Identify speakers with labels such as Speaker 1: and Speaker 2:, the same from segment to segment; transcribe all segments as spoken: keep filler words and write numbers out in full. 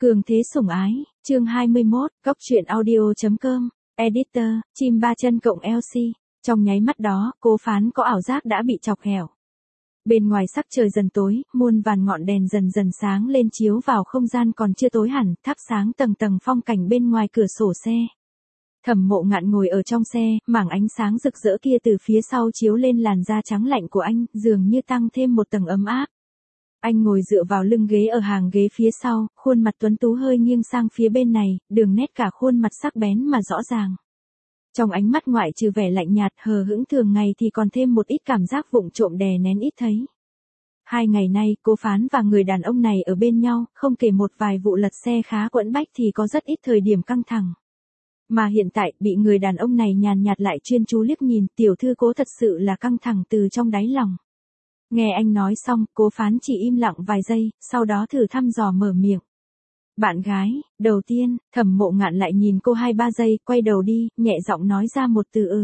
Speaker 1: Cường thế sủng ái, chương hai mươi mốt, góc truyện audio.com, editor, chim ba chân cộng lờ xê. Trong nháy mắt đó, Cố Phán có ảo giác đã bị chọc ghẹo. Bên ngoài sắc trời dần tối, muôn vàn ngọn đèn dần dần sáng lên chiếu vào không gian còn chưa tối hẳn, thắp sáng tầng tầng phong cảnh bên ngoài cửa sổ xe. Thẩm Mộ Ngạn ngồi ở trong xe, mảng ánh sáng rực rỡ kia từ phía sau chiếu lên làn da trắng lạnh của anh, dường như tăng thêm một tầng ấm áp. Anh ngồi dựa vào lưng ghế ở hàng ghế phía sau, khuôn mặt tuấn tú hơi nghiêng sang phía bên này, đường nét cả khuôn mặt sắc bén mà rõ ràng. Trong ánh mắt ngoại trừ vẻ lạnh nhạt hờ hững thường ngày thì còn thêm một ít cảm giác vụng trộm đè nén ít thấy. Hai ngày nay, Cố Phán và người đàn ông này ở bên nhau, không kể một vài vụ lật xe khá quẫn bách thì có rất ít thời điểm căng thẳng. Mà hiện tại, bị người đàn ông này nhàn nhạt lại chuyên chú liếc nhìn, tiểu thư Cố thật sự là căng thẳng từ trong đáy lòng. Nghe anh nói xong, Cố Phán chỉ im lặng vài giây, sau đó thử thăm dò mở miệng. Bạn gái, đầu tiên, Thẩm Mộ Ngạn lại nhìn cô hai ba giây, quay đầu đi, nhẹ giọng nói ra một từ ừ.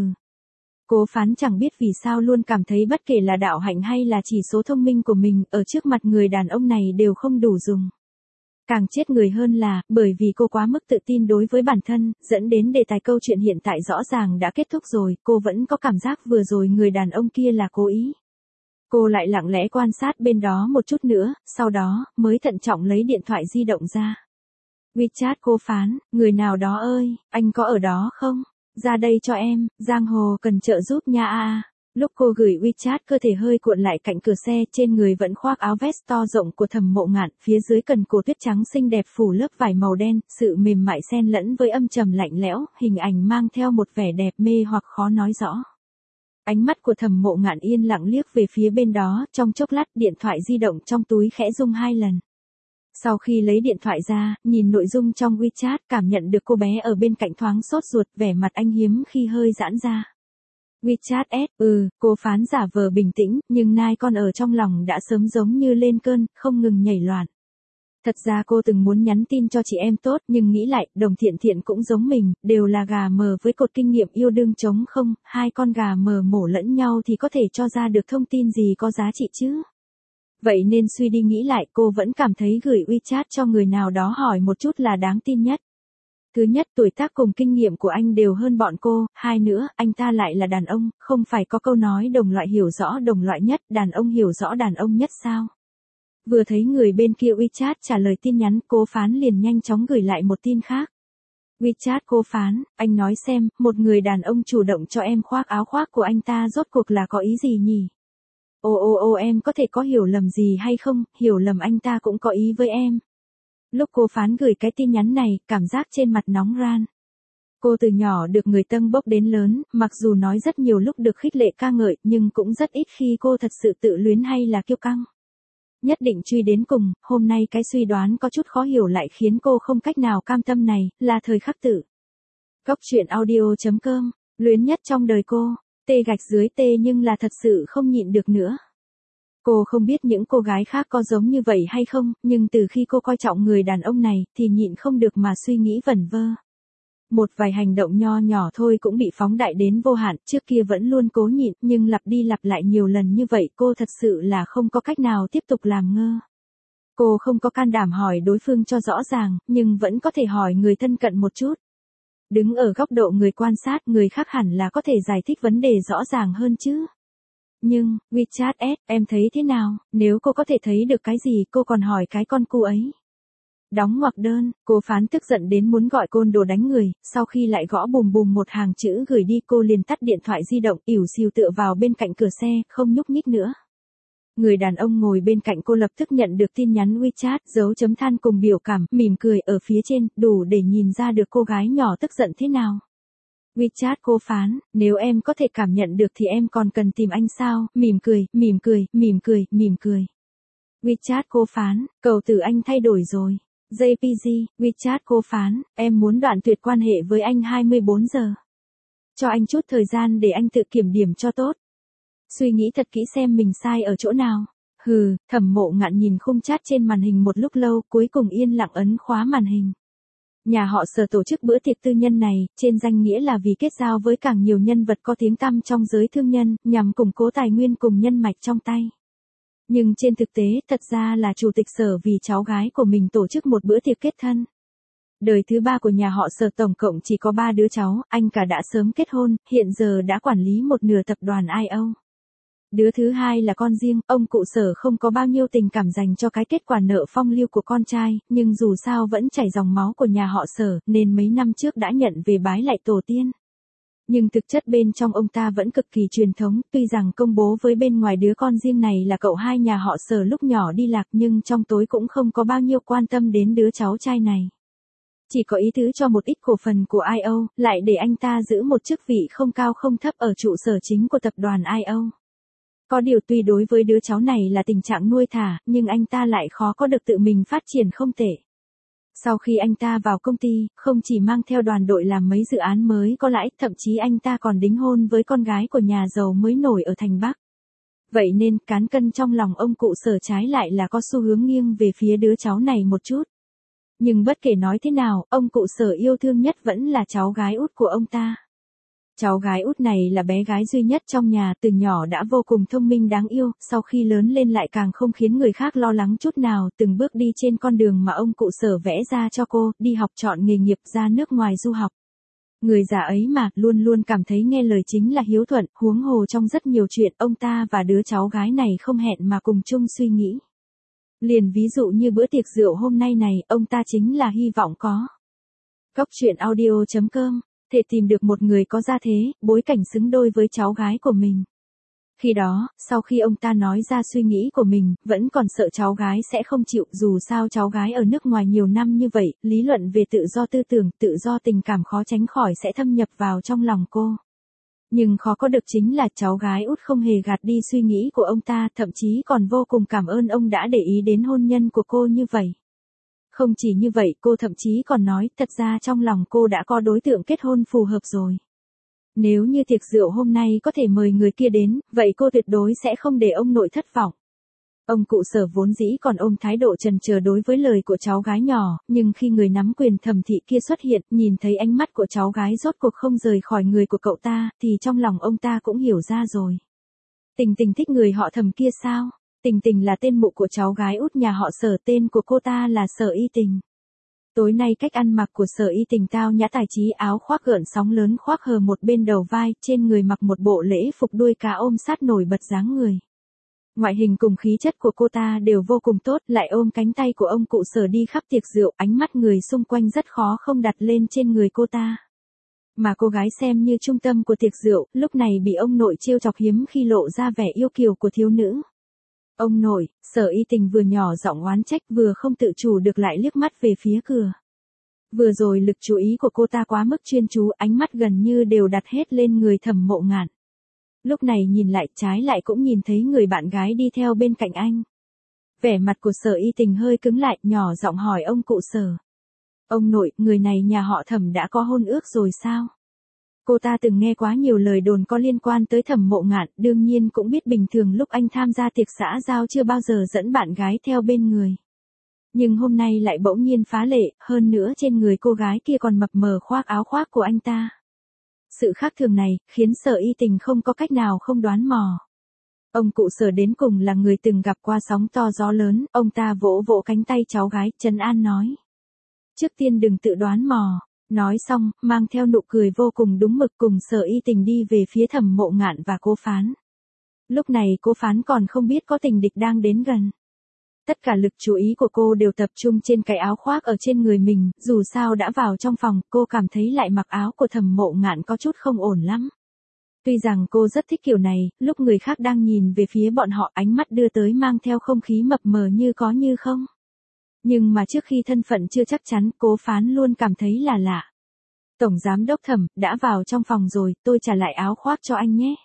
Speaker 1: Cố Phán chẳng biết vì sao luôn cảm thấy bất kể là đạo hạnh hay là chỉ số thông minh của mình, ở trước mặt người đàn ông này đều không đủ dùng. Càng chết người hơn là, bởi vì cô quá mức tự tin đối với bản thân, dẫn đến đề tài câu chuyện hiện tại rõ ràng đã kết thúc rồi, cô vẫn có cảm giác vừa rồi người đàn ông kia là cố ý. Cô lại lặng lẽ quan sát bên đó một chút nữa, sau đó, mới thận trọng lấy điện thoại di động ra. WeChat Cố Phán, người nào đó ơi, anh có ở đó không? Ra đây cho em, giang hồ cần trợ giúp nha a à. Lúc cô gửi WeChat cơ thể hơi cuộn lại cạnh cửa xe, trên người vẫn khoác áo vest to rộng của Thẩm Mộ Ngạn, phía dưới cần cổ tuyết trắng xinh đẹp phủ lớp vải màu đen, sự mềm mại xen lẫn với âm trầm lạnh lẽo, hình ảnh mang theo một vẻ đẹp mê hoặc khó nói rõ. Ánh mắt của Thẩm Mộ Ngạn yên lặng liếc về phía bên đó, trong chốc lát điện thoại di động trong túi khẽ rung hai lần. Sau khi lấy điện thoại ra, nhìn nội dung trong WeChat, cảm nhận được cô bé ở bên cạnh thoáng sốt ruột, vẻ mặt anh hiếm khi hơi giãn ra. WeChat S, ừ, Cố Phán giả vờ bình tĩnh, nhưng nai con ở trong lòng đã sớm giống như lên cơn, không ngừng nhảy loạn. Thật ra cô từng muốn nhắn tin cho chị em tốt, nhưng nghĩ lại, Đồng Thiện Thiện cũng giống mình, đều là gà mờ với cột kinh nghiệm yêu đương trống không, hai con gà mờ mổ lẫn nhau thì có thể cho ra được thông tin gì có giá trị chứ. Vậy nên suy đi nghĩ lại, cô vẫn cảm thấy gửi WeChat cho người nào đó hỏi một chút là đáng tin nhất. Thứ nhất, tuổi tác cùng kinh nghiệm của anh đều hơn bọn cô, hai nữa, anh ta lại là đàn ông, không phải có câu nói đồng loại hiểu rõ đồng loại nhất, đàn ông hiểu rõ đàn ông nhất sao? Vừa thấy người bên kia WeChat trả lời tin nhắn, Cố Phán liền nhanh chóng gửi lại một tin khác. WeChat Cố Phán, anh nói xem, một người đàn ông chủ động cho em khoác áo khoác của anh ta rốt cuộc là có ý gì nhỉ? Ô ô ô em có thể có hiểu lầm gì hay không, hiểu lầm anh ta cũng có ý với em. Lúc Cố Phán gửi cái tin nhắn này, cảm giác trên mặt nóng ran. Cô từ nhỏ được người tâng bốc đến lớn, mặc dù nói rất nhiều lúc được khích lệ ca ngợi, nhưng cũng rất ít khi cô thật sự tự luyến hay là kiêu căng. Nhất định truy đến cùng, hôm nay cái suy đoán có chút khó hiểu lại khiến cô không cách nào cam tâm này, là thời khắc tử. Góc truyện audio.com, luyến nhất trong đời cô, tê gạch dưới tê nhưng là thật sự không nhịn được nữa. Cô không biết những cô gái khác có giống như vậy hay không, nhưng từ khi cô coi trọng người đàn ông này, thì nhịn không được mà suy nghĩ vẩn vơ. Một vài hành động nho nhỏ thôi cũng bị phóng đại đến vô hạn, trước kia vẫn luôn cố nhịn, nhưng lặp đi lặp lại nhiều lần như vậy cô thật sự là không có cách nào tiếp tục làm ngơ. Cô không có can đảm hỏi đối phương cho rõ ràng, nhưng vẫn có thể hỏi người thân cận một chút. Đứng ở góc độ người quan sát, người khác hẳn là có thể giải thích vấn đề rõ ràng hơn chứ. Nhưng, WeChat S, em thấy thế nào, nếu cô có thể thấy được cái gì cô còn hỏi cái con cu ấy. Đóng ngoặc đơn, Cố Phán tức giận đến muốn gọi côn đồ đánh người, sau khi lại gõ bùm bùm một hàng chữ gửi đi cô liền tắt điện thoại di động, ỉu xìu tựa vào bên cạnh cửa xe, không nhúc nhích nữa. Người đàn ông ngồi bên cạnh cô lập tức nhận được tin nhắn WeChat, dấu chấm than cùng biểu cảm, mỉm cười ở phía trên, đủ để nhìn ra được cô gái nhỏ tức giận thế nào. WeChat Cố Phán, nếu em có thể cảm nhận được thì em còn cần tìm anh sao, mỉm cười, mỉm cười, mỉm cười, mỉm cười. WeChat Cố Phán, cầu từ anh thay đổi rồi. jê pê giê, WeChat Cố Phán, em muốn đoạn tuyệt quan hệ với anh hai mươi bốn giờ. Cho anh chút thời gian để anh tự kiểm điểm cho tốt. Suy nghĩ thật kỹ xem mình sai ở chỗ nào. Hừ, Thẩm Mộ Ngạn nhìn khung chat trên màn hình một lúc lâu, cuối cùng yên lặng ấn khóa màn hình. Nhà họ Sở tổ chức bữa tiệc tư nhân này, trên danh nghĩa là vì kết giao với càng nhiều nhân vật có tiếng tăm trong giới thương nhân, nhằm củng cố tài nguyên cùng nhân mạch trong tay. Nhưng trên thực tế thật ra là chủ tịch Sở vì cháu gái của mình tổ chức một bữa tiệc kết thân. Đời thứ ba của nhà họ Sở tổng cộng chỉ có ba đứa cháu, anh cả đã sớm kết hôn, hiện giờ đã quản lý một nửa tập đoàn i o. Đứa thứ hai là con riêng, ông cụ Sở không có bao nhiêu tình cảm dành cho cái kết quả nợ phong lưu của con trai, nhưng dù sao vẫn chảy dòng máu của nhà họ Sở, nên mấy năm trước đã nhận về bái lại tổ tiên. Nhưng thực chất bên trong ông ta vẫn cực kỳ truyền thống, tuy rằng công bố với bên ngoài đứa con riêng này là cậu hai nhà họ Sở lúc nhỏ đi lạc, nhưng trong tối cũng không có bao nhiêu quan tâm đến đứa cháu trai này. Chỉ có ý tứ cho một ít cổ phần của i o, lại để anh ta giữ một chức vị không cao không thấp ở trụ sở chính của tập đoàn i o. Có điều tuy đối với đứa cháu này là tình trạng nuôi thả, nhưng anh ta lại khó có được tự mình phát triển không tệ. Sau khi anh ta vào công ty, không chỉ mang theo đoàn đội làm mấy dự án mới có lãi, thậm chí anh ta còn đính hôn với con gái của nhà giàu mới nổi ở thành Bắc. Vậy nên, cán cân trong lòng ông cụ Sở trái lại là có xu hướng nghiêng về phía đứa cháu này một chút. Nhưng bất kể nói thế nào, ông cụ Sở yêu thương nhất vẫn là cháu gái út của ông ta. Cháu gái út này là bé gái duy nhất trong nhà, từ nhỏ đã vô cùng thông minh đáng yêu, sau khi lớn lên lại càng không khiến người khác lo lắng chút nào, từng bước đi trên con đường mà ông cụ Sở vẽ ra cho cô, đi học chọn nghề nghiệp ra nước ngoài du học. Người già ấy mà, luôn luôn cảm thấy nghe lời chính là hiếu thuận, huống hồ trong rất nhiều chuyện, ông ta và đứa cháu gái này không hẹn mà cùng chung suy nghĩ. Liền ví dụ như bữa tiệc rượu hôm nay này, ông ta chính là hy vọng có. Cốc truyện audio chấm com thể tìm được một người có gia thế, bối cảnh xứng đôi với cháu gái của mình. Khi đó, sau khi ông ta nói ra suy nghĩ của mình, vẫn còn sợ cháu gái sẽ không chịu, dù sao cháu gái ở nước ngoài nhiều năm như vậy, lý luận về tự do tư tưởng, tự do tình cảm khó tránh khỏi sẽ thâm nhập vào trong lòng cô. Nhưng khó có được chính là cháu gái út không hề gạt đi suy nghĩ của ông ta, thậm chí còn vô cùng cảm ơn ông đã để ý đến hôn nhân của cô như vậy. Không chỉ như vậy, cô thậm chí còn nói, thật ra trong lòng cô đã có đối tượng kết hôn phù hợp rồi. Nếu như tiệc rượu hôm nay có thể mời người kia đến, vậy cô tuyệt đối sẽ không để ông nội thất vọng. Ông cụ Sở vốn dĩ còn ôm thái độ chần chờ đối với lời của cháu gái nhỏ, nhưng khi người nắm quyền thẩm thị kia xuất hiện, nhìn thấy ánh mắt của cháu gái rốt cuộc không rời khỏi người của cậu ta, thì trong lòng ông ta cũng hiểu ra rồi. Tình Tình thích người họ Thẩm kia sao? Tình Tình là tên mụ của cháu gái út nhà họ Sở, tên của cô ta là Sở Y Tình. Tối nay cách ăn mặc của Sở Y Tình tao nhã tài trí, áo khoác gợn sóng lớn khoác hờ một bên đầu vai, trên người mặc một bộ lễ phục đuôi cá ôm sát nổi bật dáng người. Ngoại hình cùng khí chất của cô ta đều vô cùng tốt, lại ôm cánh tay của ông cụ Sở đi khắp tiệc rượu, ánh mắt người xung quanh rất khó không đặt lên trên người cô ta. Mà cô gái xem như trung tâm của tiệc rượu, lúc này bị ông nội trêu chọc hiếm khi lộ ra vẻ yêu kiều của thiếu nữ. Ông nội, Sở Y Tình vừa nhỏ giọng oán trách vừa không tự chủ được lại liếc mắt về phía cửa. Vừa rồi lực chú ý của cô ta quá mức chuyên chú, ánh mắt gần như đều đặt hết lên người Thẩm Mộ Ngạn. Lúc này nhìn lại trái lại cũng nhìn thấy người bạn gái đi theo bên cạnh anh. Vẻ mặt của Sở Y Tình hơi cứng lại, nhỏ giọng hỏi ông cụ Sở. Ông nội, người này nhà họ Thẩm đã có hôn ước rồi sao? Cô ta từng nghe quá nhiều lời đồn có liên quan tới Thẩm Mộ Ngạn, đương nhiên cũng biết bình thường lúc anh tham gia tiệc xã giao chưa bao giờ dẫn bạn gái theo bên người. Nhưng hôm nay lại bỗng nhiên phá lệ, hơn nữa trên người cô gái kia còn mập mờ khoác áo khoác của anh ta. Sự khác thường này, khiến Sở Y Tình không có cách nào không đoán mò. Ông cụ Sở đến cùng là người từng gặp qua sóng to gió lớn, ông ta vỗ vỗ cánh tay cháu gái, trấn an nói. Trước tiên đừng tự đoán mò. Nói xong, mang theo nụ cười vô cùng đúng mực cùng Sở Y Tình đi về phía Thẩm Mộ Ngạn và Cố Phán. Lúc này Cố Phán còn không biết có tình địch đang đến gần. Tất cả lực chú ý của cô đều tập trung trên cái áo khoác ở trên người mình, dù sao đã vào trong phòng, cô cảm thấy lại mặc áo của Thẩm Mộ Ngạn có chút không ổn lắm. Tuy rằng cô rất thích kiểu này, lúc người khác đang nhìn về phía bọn họ, ánh mắt đưa tới mang theo không khí mập mờ như có như không. Nhưng mà trước khi thân phận chưa chắc chắn, Cố Phán luôn cảm thấy là lạ. Tổng giám đốc Thẩm, đã vào trong phòng rồi, tôi trả lại áo khoác cho anh nhé.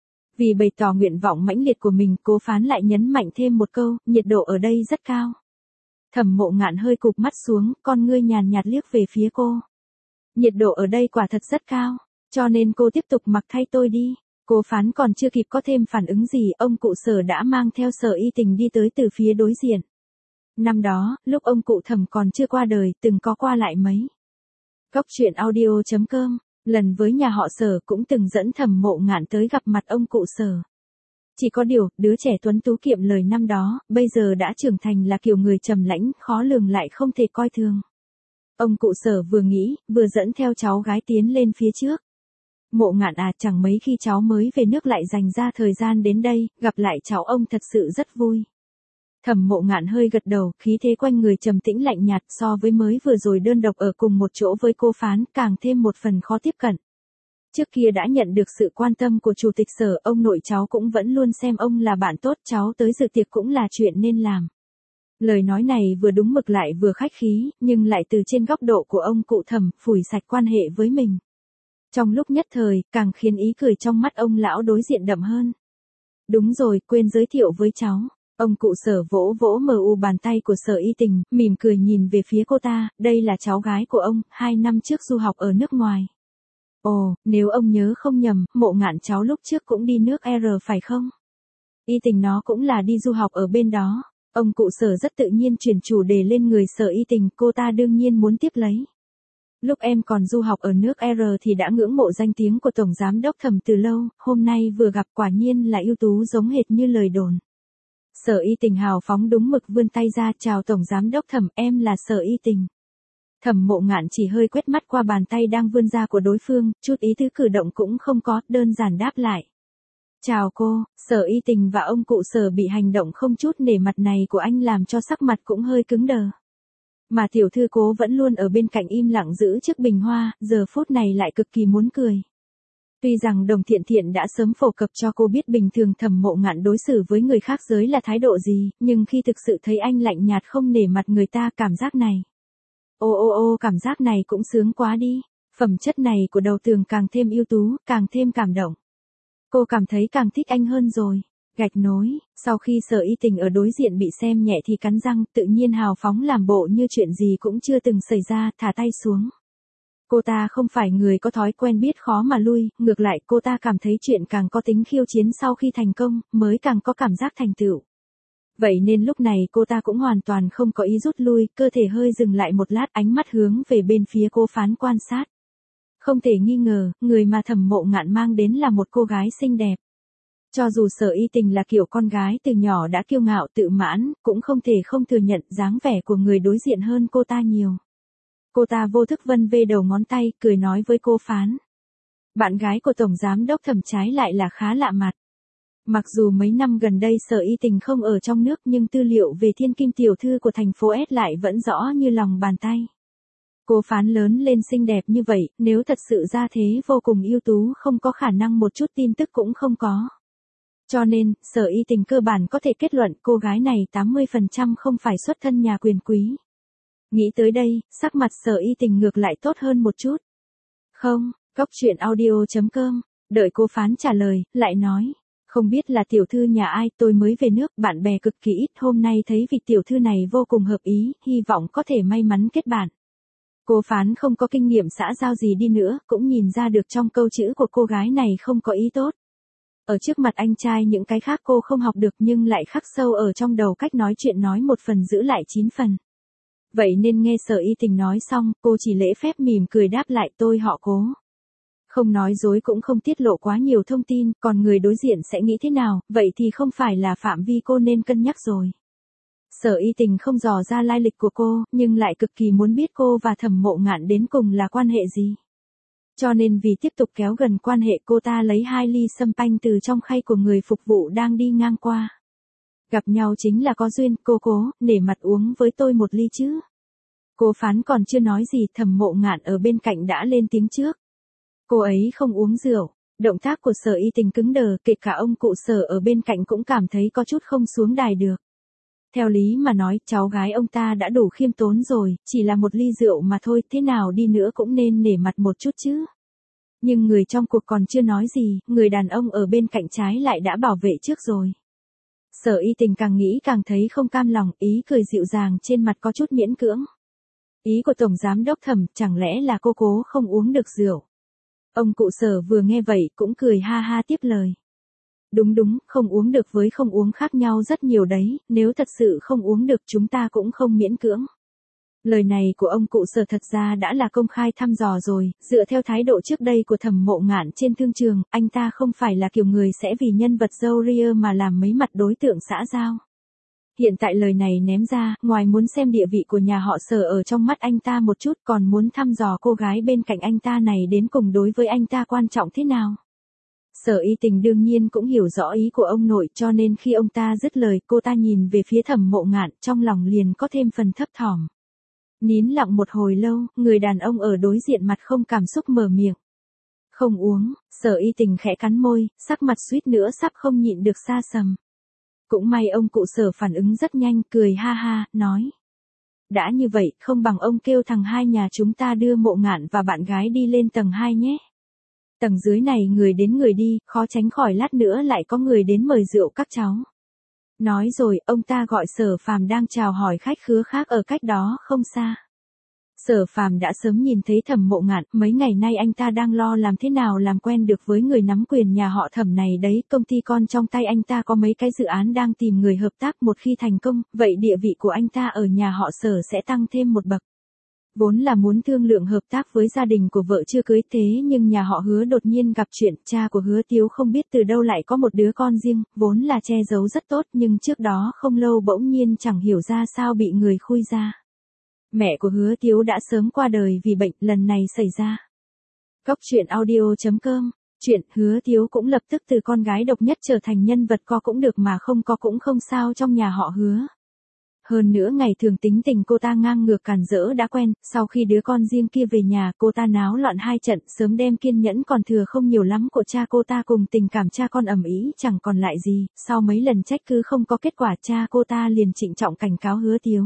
Speaker 1: Vì bày tỏ nguyện vọng mãnh liệt của mình, Cố Phán lại nhấn mạnh thêm một câu, nhiệt độ ở đây rất cao. Thẩm Mộ Ngạn hơi cụp mắt xuống, con ngươi nhàn nhạt liếc về phía cô. Nhiệt độ ở đây quả thật rất cao, cho nên cô tiếp tục mặc thay tôi đi. Cố Phán còn chưa kịp có thêm phản ứng gì, ông cụ Sở đã mang theo Sở Y Tình đi tới từ phía đối diện. Năm đó, lúc ông cụ Thẩm còn chưa qua đời, từng có qua lại mấy. Cốc truyện audio chấm com, lần với nhà họ Sở cũng từng dẫn Thẩm Mộ Ngạn tới gặp mặt ông cụ Sở. Chỉ có điều, đứa trẻ tuấn tú kiệm lời năm đó, bây giờ đã trưởng thành là kiểu người trầm lãnh, khó lường lại không thể coi thường. Ông cụ Sở vừa nghĩ, vừa dẫn theo cháu gái tiến lên phía trước. Mộ Ngạn à, chẳng mấy khi cháu mới về nước lại dành ra thời gian đến đây, gặp lại cháu ông thật sự rất vui. Thẩm Mộ Ngạn hơi gật đầu, khí thế quanh người trầm tĩnh lạnh nhạt, so với mới vừa rồi đơn độc ở cùng một chỗ với cô Phán, càng thêm một phần khó tiếp cận. Trước kia đã nhận được sự quan tâm của chủ tịch Sở, ông nội cháu cũng vẫn luôn xem ông là bạn tốt, cháu tới dự tiệc cũng là chuyện nên làm. Lời nói này vừa đúng mực lại vừa khách khí, nhưng lại từ trên góc độ của ông cụ Thẩm, phủi sạch quan hệ với mình. Trong lúc nhất thời, càng khiến ý cười trong mắt ông lão đối diện đậm hơn. Đúng rồi, quên giới thiệu với cháu. Ông cụ Sở vỗ vỗ mờ u bàn tay của Sở Y Tình, mỉm cười nhìn về phía cô ta, đây là cháu gái của ông, hai năm trước du học ở nước ngoài. Ồ, nếu ông nhớ không nhầm, Mộ Ngạn cháu lúc trước cũng đi nước R phải không? Y Tình nó cũng là đi du học ở bên đó. Ông cụ Sở rất tự nhiên chuyển chủ đề lên người Sở Y Tình, cô ta đương nhiên muốn tiếp lấy. Lúc em còn du học ở nước R thì đã ngưỡng mộ danh tiếng của Tổng Giám đốc Thẩm từ lâu, hôm nay vừa gặp quả nhiên là ưu tú giống hệt như lời đồn. Sở Y Tình hào phóng đúng mực vươn tay ra, chào Tổng Giám đốc Thẩm, em là Sở Y Tình. Thẩm Mộ Ngạn chỉ hơi quét mắt qua bàn tay đang vươn ra của đối phương, chút ý tứ cử động cũng không có, đơn giản đáp lại. Chào cô. Sở Y Tình và ông cụ Sở bị hành động không chút nể mặt này của anh làm cho sắc mặt cũng hơi cứng đờ. Mà tiểu thư Cố vẫn luôn ở bên cạnh im lặng giữ chiếc bình hoa, giờ phút này lại cực kỳ muốn cười. Tuy rằng Đồng Thiện Thiện đã sớm phổ cập cho cô biết bình thường Thẩm Mộ Ngạn đối xử với người khác giới là thái độ gì, nhưng khi thực sự thấy anh lạnh nhạt không nể mặt người ta, cảm giác này. Ô ô ô, cảm giác này cũng sướng quá đi. Phẩm chất này của Đầu Tường càng thêm ưu tú, càng thêm cảm động. Cô cảm thấy càng thích anh hơn rồi. Gạch nối, sau khi Sở Y Tình ở đối diện bị xem nhẹ thì cắn răng, tự nhiên hào phóng làm bộ như chuyện gì cũng chưa từng xảy ra, thả tay xuống. Cô ta không phải người có thói quen biết khó mà lui, ngược lại cô ta cảm thấy chuyện càng có tính khiêu chiến sau khi thành công, mới càng có cảm giác thành tựu. Vậy nên lúc này cô ta cũng hoàn toàn không có ý rút lui, cơ thể hơi dừng lại một lát, ánh mắt hướng về bên phía cô Phán quan sát. Không thể nghi ngờ, người mà Thẩm Mộ Ngạn mang đến là một cô gái xinh đẹp. Cho dù Sở Y Tình là kiểu con gái từ nhỏ đã kiêu ngạo tự mãn, cũng không thể không thừa nhận dáng vẻ của người đối diện hơn cô ta nhiều. Cô ta vô thức vân vê đầu ngón tay, cười nói với cô Phán. Bạn gái của Tổng Giám đốc Thẩm trái lại là khá lạ mặt. Mặc dù mấy năm gần đây Sở Y Tình không ở trong nước nhưng tư liệu về thiên kim tiểu thư của thành phố S lại vẫn rõ như lòng bàn tay. Cô Phán lớn lên xinh đẹp như vậy, nếu thật sự ra thế vô cùng ưu tú không có khả năng một chút tin tức cũng không có. Cho nên, Sở Y Tình cơ bản có thể kết luận cô gái này tám mươi phần trăm không phải xuất thân nhà quyền quý. Nghĩ tới đây, sắc mặt Sở Y Tình ngược lại tốt hơn một chút. Không, Góc Truyện Audio chấm com, đợi cô Phán trả lời, lại nói. Không biết là tiểu thư nhà ai, tôi mới về nước, bạn bè cực kỳ ít, hôm nay thấy vị tiểu thư này vô cùng hợp ý, hy vọng có thể may mắn kết bạn. Cô Phán không có kinh nghiệm xã giao gì đi nữa, cũng nhìn ra được trong câu chữ của cô gái này không có ý tốt. Ở trước mặt anh trai những cái khác cô không học được nhưng lại khắc sâu ở trong đầu, cách nói chuyện nói một phần giữ lại chín phần. Vậy nên nghe Sở Y Tình nói xong, cô chỉ lễ phép mỉm cười đáp lại, tôi họ Cố. Không nói dối cũng không tiết lộ quá nhiều thông tin, còn người đối diện sẽ nghĩ thế nào, vậy thì không phải là phạm vi cô nên cân nhắc rồi. Sở Y Tình không dò ra lai lịch của cô, nhưng lại cực kỳ muốn biết cô và Thẩm Mộ Ngạn đến cùng là quan hệ gì. Cho nên vì tiếp tục kéo gần quan hệ, cô ta lấy hai ly sâm panh từ trong khay của người phục vụ đang đi ngang qua. Gặp nhau chính là có duyên, cô Cố, nể mặt uống với tôi một ly chứ. Cô Phán còn chưa nói gì, Thẩm Mộ Ngạn ở bên cạnh đã lên tiếng trước. Cô ấy không uống rượu. Động tác của Sở Y Tình cứng đờ, kể cả ông cụ Sở ở bên cạnh cũng cảm thấy có chút không xuống đài được. Theo lý mà nói, cháu gái ông ta đã đủ khiêm tốn rồi, chỉ là một ly rượu mà thôi, thế nào đi nữa cũng nên nể mặt một chút chứ. Nhưng người trong cuộc còn chưa nói gì, người đàn ông ở bên cạnh trái lại đã bảo vệ trước rồi. Sở Y Tình càng nghĩ càng thấy không cam lòng, ý cười dịu dàng trên mặt có chút miễn cưỡng. Ý của Tổng Giám đốc Thẩm, chẳng lẽ là cô Cố không uống được rượu? Ông cụ Sở vừa nghe vậy cũng cười ha ha tiếp lời. Đúng đúng, không uống được với không uống khác nhau rất nhiều đấy, nếu thật sự không uống được chúng ta cũng không miễn cưỡng. Lời này của ông cụ Sở thật ra đã là công khai thăm dò rồi, dựa theo thái độ trước đây của Thẩm Mộ Ngạn trên thương trường, anh ta không phải là kiểu người sẽ vì nhân vật râu ria mà làm mấy mặt đối tượng xã giao. Hiện tại lời này ném ra, ngoài muốn xem địa vị của nhà họ Sở ở trong mắt anh ta một chút, còn muốn thăm dò cô gái bên cạnh anh ta này đến cùng đối với anh ta quan trọng thế nào. Sở Y Tình đương nhiên cũng hiểu rõ ý của ông nội, cho nên khi ông ta dứt lời, cô ta nhìn về phía Thẩm Mộ Ngạn, trong lòng liền có thêm phần thấp thỏm. Nín lặng một hồi lâu, người đàn ông ở đối diện mặt không cảm xúc mở miệng. Không uống. Sở Y Tình khẽ cắn môi, sắc mặt suýt nữa sắp không nhịn được sa sầm. Cũng may ông cụ Sở phản ứng rất nhanh, cười ha ha, nói. Đã như vậy, không bằng ông kêu thằng hai nhà chúng ta đưa Mộ Ngạn và bạn gái đi lên tầng hai nhé. Tầng dưới này người đến người đi, khó tránh khỏi lát nữa lại có người đến mời rượu các cháu. Nói rồi, ông ta gọi Sở Phàm đang chào hỏi khách khứa khác ở cách đó không xa. Sở Phàm đã sớm nhìn thấy Thẩm Mộ Ngạn, mấy ngày nay anh ta đang lo làm thế nào làm quen được với người nắm quyền nhà họ Thẩm này đấy, công ty con trong tay anh ta có mấy cái dự án đang tìm người hợp tác, một khi thành công, vậy địa vị của anh ta ở nhà họ Sở sẽ tăng thêm một bậc. Vốn là muốn thương lượng hợp tác với gia đình của vợ chưa cưới, thế nhưng nhà họ Hứa đột nhiên gặp chuyện, cha của Hứa Tiếu không biết từ đâu lại có một đứa con riêng, vốn là che giấu rất tốt nhưng trước đó không lâu bỗng nhiên chẳng hiểu ra sao bị người khui ra. Mẹ của Hứa Tiếu đã sớm qua đời vì bệnh, lần này xảy ra. Góc truyện audio chấm com, chuyện Hứa Tiếu cũng lập tức từ con gái độc nhất trở thành nhân vật có cũng được mà không có cũng không sao trong nhà họ Hứa. Hơn nữa ngày thường tính tình cô ta ngang ngược càn rỡ đã quen, sau khi đứa con riêng kia về nhà cô ta náo loạn hai trận, sớm đem kiên nhẫn còn thừa không nhiều lắm của cha cô ta cùng tình cảm cha con ầm ĩ chẳng còn lại gì, sau mấy lần trách cứ không có kết quả cha cô ta liền trịnh trọng cảnh cáo Hứa Tiếu.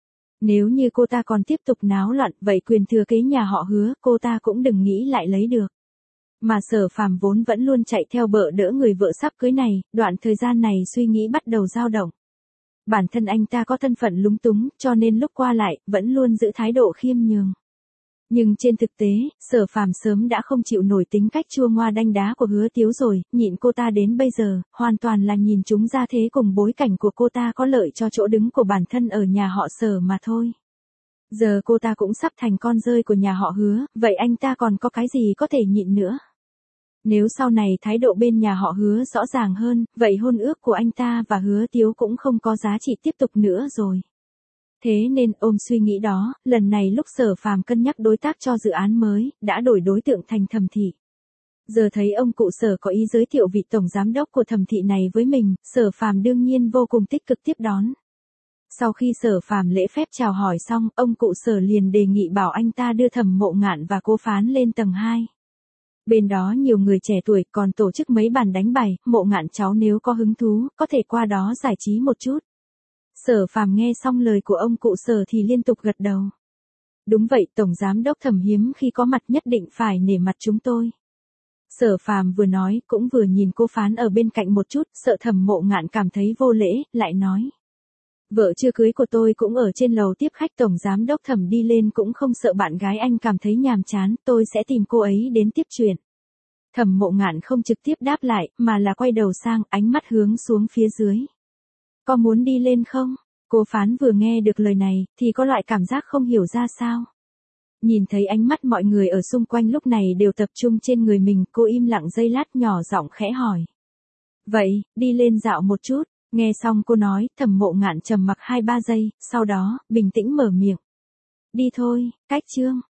Speaker 1: Nếu như cô ta còn tiếp tục náo loạn, vậy quyền thừa kế nhà họ Hứa, cô ta cũng đừng nghĩ lại lấy được. Mà Sở Phàm vốn vẫn luôn chạy theo bợ đỡ người vợ sắp cưới này, đoạn thời gian này suy nghĩ bắt đầu dao động. Bản thân anh ta có thân phận lúng túng, cho nên lúc qua lại, vẫn luôn giữ thái độ khiêm nhường. Nhưng trên thực tế, Sở Phàm sớm đã không chịu nổi tính cách chua ngoa đanh đá của Hứa Tiếu rồi, nhịn cô ta đến bây giờ, hoàn toàn là nhìn chúng ra thế cùng bối cảnh của cô ta có lợi cho chỗ đứng của bản thân ở nhà họ Sở mà thôi. Giờ cô ta cũng sắp thành con rơi của nhà họ Hứa, vậy anh ta còn có cái gì có thể nhịn nữa? Nếu sau này thái độ bên nhà họ Hứa rõ ràng hơn, vậy hôn ước của anh ta và Hứa Tiếu cũng không có giá trị tiếp tục nữa rồi. Thế nên ôm suy nghĩ đó, lần này lúc Sở Phàm cân nhắc đối tác cho dự án mới, đã đổi đối tượng thành Thẩm Thị. Giờ thấy ông cụ Sở có ý giới thiệu vị tổng giám đốc của Thẩm Thị này với mình, Sở Phàm đương nhiên vô cùng tích cực tiếp đón. Sau khi Sở Phàm lễ phép chào hỏi xong, ông cụ Sở liền đề nghị bảo anh ta đưa Thẩm Mộ Ngạn và cô Phán lên tầng hai. Bên đó nhiều người trẻ tuổi còn tổ chức mấy bàn đánh bài, Mộ Ngạn cháu nếu có hứng thú, có thể qua đó giải trí một chút. Sở Phàm nghe xong lời của ông cụ Sở thì liên tục gật đầu. Đúng vậy, tổng giám đốc Thẩm hiếm khi có mặt nhất định phải nể mặt chúng tôi. Sở Phàm vừa nói, cũng vừa nhìn cô Phán ở bên cạnh một chút, sợ Thẩm Mộ Ngạn cảm thấy vô lễ, lại nói. Vợ chưa cưới của tôi cũng ở trên lầu tiếp khách, tổng giám đốc Thẩm đi lên cũng không sợ bạn gái anh cảm thấy nhàm chán, tôi sẽ tìm cô ấy đến tiếp chuyện. Thẩm Mộ Ngạn không trực tiếp đáp lại, mà là quay đầu sang, ánh mắt hướng xuống phía dưới. Có muốn đi lên không? Cô Phán vừa nghe được lời này, thì có loại cảm giác không hiểu ra sao. Nhìn thấy ánh mắt mọi người ở xung quanh lúc này đều tập trung trên người mình, cô im lặng giây lát nhỏ giọng khẽ hỏi. Vậy, đi lên dạo một chút. Nghe xong cô nói, Thẩm Mộ Ngạn trầm mặc hai ba giây, sau đó, bình tĩnh mở miệng. Đi thôi, cách chương.